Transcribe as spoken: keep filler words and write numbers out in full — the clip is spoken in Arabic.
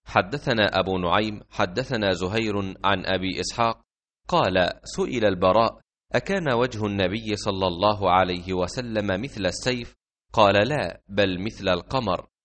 حدثنا أبو نعيم حدثنا زهير عن أبي إسحاق قال: سئل البراء: أكان وجه النبي صلى الله عليه وسلم مثل السيف؟ قال: لا، بل مثل القمر.